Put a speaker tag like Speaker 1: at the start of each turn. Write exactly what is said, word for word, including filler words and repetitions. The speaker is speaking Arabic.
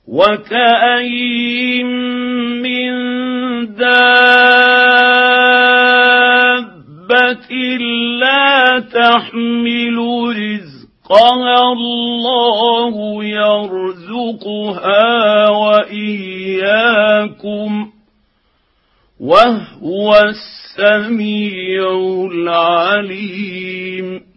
Speaker 1: وكأين من دابة لا تحمل رزقها الله يرزقها وإياكم وهو السميع العليم.